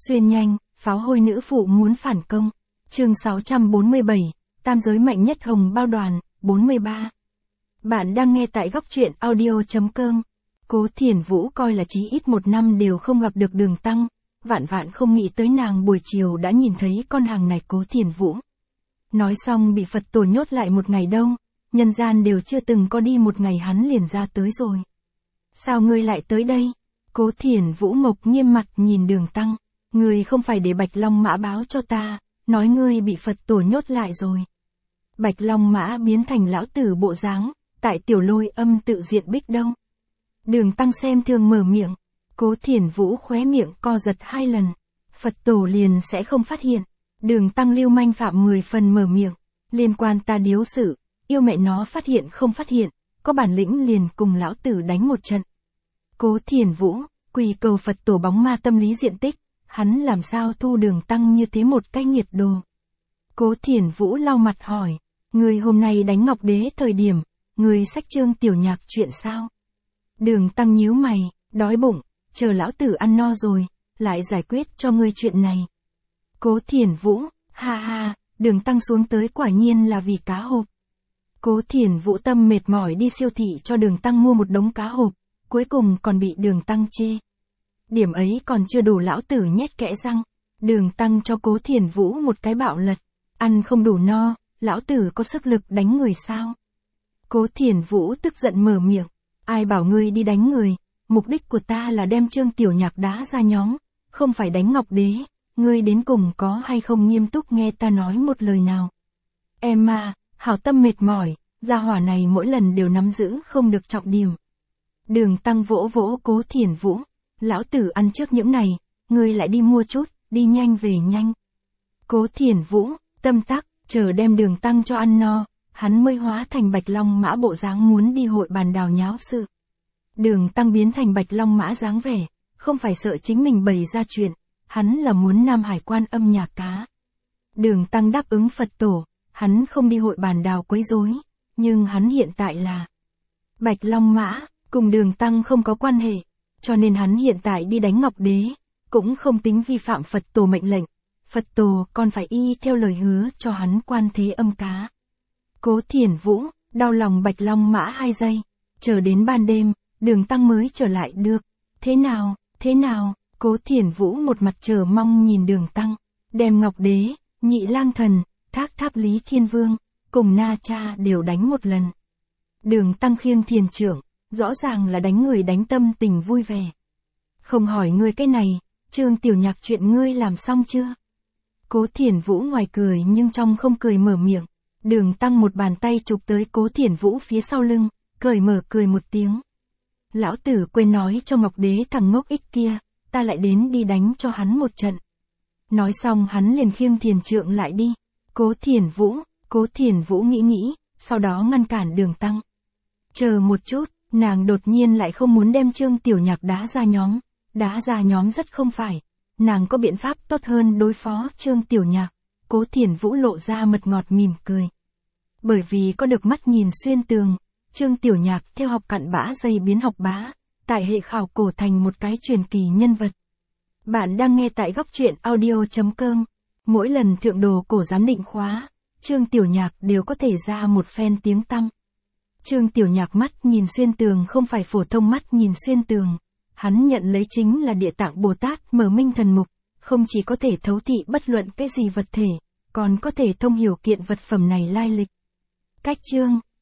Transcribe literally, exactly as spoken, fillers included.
Xuyên nhanh, pháo hôi nữ phụ muốn phản công. Chương sáu trăm bốn mươi bảy, tam giới mạnh nhất hồng bao đoàn, bốn mươi ba. Bạn đang nghe tại góc truyện audio chấm com. Cố Thiển Vũ coi là chí ít một năm đều không gặp được Đường Tăng, vạn vạn không nghĩ tới nàng buổi chiều đã nhìn thấy con hàng này. Cố Thiển Vũ nói xong bị Phật tổ nhốt lại một ngày đâu, nhân gian đều chưa từng có đi một ngày hắn liền ra tới rồi. Sao ngươi lại tới đây? Cố Thiển Vũ mộc nghiêm mặt nhìn Đường Tăng, ngươi không phải để Bạch Long Mã báo cho ta, nói ngươi bị Phật tổ nhốt lại rồi. Bạch Long Mã biến thành lão tử bộ dáng, tại tiểu lôi âm tự diện bích đâu. Đường Tăng xem thường mở miệng, Cố Thiển Vũ khóe miệng co giật hai lần, Phật tổ liền sẽ không phát hiện. Đường Tăng lưu manh phạm mười phần mở miệng, liên quan ta điếu sự, yêu mẹ nó phát hiện không phát hiện, có bản lĩnh liền cùng lão tử đánh một trận. Cố Thiển Vũ, quỳ cầu Phật tổ bóng ma tâm lý diện tích, hắn làm sao thu Đường Tăng như thế một cái nghiệt đồ. Cố Thiển Vũ lau mặt hỏi, người hôm nay đánh Ngọc Đế thời điểm, người sách Trương Tiểu Nhạc chuyện sao? Đường Tăng nhíu mày, đói bụng, chờ lão tử ăn no rồi, lại giải quyết cho ngươi chuyện này. Cố Thiển Vũ, ha ha, Đường Tăng xuống tới quả nhiên là vì cá hộp. Cố Thiển Vũ tâm mệt mỏi đi siêu thị cho Đường Tăng mua một đống cá hộp, cuối cùng còn bị Đường Tăng chê. Điểm ấy còn chưa đủ lão tử nhét kẽ răng. Đường Tăng cho Cố Thiển Vũ một cái bạo lật, ăn không đủ no, lão tử có sức lực đánh người sao? Cố Thiển Vũ tức giận mở miệng, ai bảo ngươi đi đánh người, mục đích của ta là đem Trương Tiểu Nhạc đá ra nhóm, không phải đánh Ngọc Đế. Ngươi đến cùng có hay không nghiêm túc nghe ta nói một lời nào? Em à, hảo tâm mệt mỏi, gia hỏa này mỗi lần đều nắm giữ không được trọng điểm. Đường Tăng vỗ vỗ Cố Thiển Vũ, lão tử ăn trước những này, ngươi lại đi mua chút, đi nhanh về nhanh. Cố Thiển Vũ, tâm tắc, chờ đem Đường Tăng cho ăn no, hắn mới hóa thành Bạch Long Mã bộ dáng muốn đi hội bàn đào nháo sự. Đường Tăng biến thành Bạch Long Mã dáng vẻ, không phải sợ chính mình bày ra chuyện. Hắn là muốn Nam Hải Quan âm nhà cá. Đường Tăng đáp ứng Phật tổ, hắn không đi hội bàn đào quấy rối, nhưng hắn hiện tại là Bạch Long Mã, cùng Đường Tăng không có quan hệ, cho nên hắn hiện tại đi đánh Ngọc Đế, cũng không tính vi phạm Phật tổ mệnh lệnh. Phật tổ còn phải y theo lời hứa cho hắn quan thế âm cá. Cố Thiển Vũ, đau lòng Bạch Long Mã hai giây, chờ đến ban đêm, Đường Tăng mới trở lại được. Thế nào, thế nào? Cố Thiển Vũ một mặt chờ mong nhìn Đường Tăng, đem Ngọc Đế, Nhị Lang Thần, Thác Tháp Lý Thiên Vương, cùng Na Cha đều đánh một lần. Đường Tăng khiêng thiền trưởng, rõ ràng là đánh người đánh tâm tình vui vẻ. Không hỏi ngươi cái này, Trương Tiểu Nhạc chuyện ngươi làm xong chưa? Cố Thiển Vũ ngoài cười nhưng trong không cười mở miệng. Đường Tăng một bàn tay chụp tới Cố Thiển Vũ phía sau lưng, cởi mở cười một tiếng. Lão tử quên nói cho Ngọc Đế thằng ngốc ích kia, ta lại đến đi đánh cho hắn một trận. Nói xong hắn liền khiêng thiền trượng lại đi. Cố Thiển Vũ, Cố Thiển Vũ nghĩ nghĩ, sau đó ngăn cản Đường Tăng. Chờ một chút, nàng đột nhiên lại không muốn đem Trương Tiểu Nhạc đá ra nhóm. Đá ra nhóm rất không phải. Nàng có biện pháp tốt hơn đối phó Trương Tiểu Nhạc. Cố Thiển Vũ lộ ra mật ngọt mỉm cười. Bởi vì có được mắt nhìn xuyên tường, Trương Tiểu Nhạc theo học cặn bã dây biến học bá, tại hệ khảo cổ thành một cái truyền kỳ nhân vật. Bạn đang nghe tại góc truyện audio chấm com. Mỗi lần thượng đồ cổ giám định khóa, Trương Tiểu Nhạc đều có thể ra một phen tiếng tăm. Trương Tiểu Nhạc mắt nhìn xuyên tường không phải phổ thông mắt nhìn xuyên tường. Hắn nhận lấy chính là Địa Tạng Bồ Tát mở minh thần mục, không chỉ có thể thấu thị bất luận cái gì vật thể, còn có thể thông hiểu kiện vật phẩm này lai lịch. Cách chương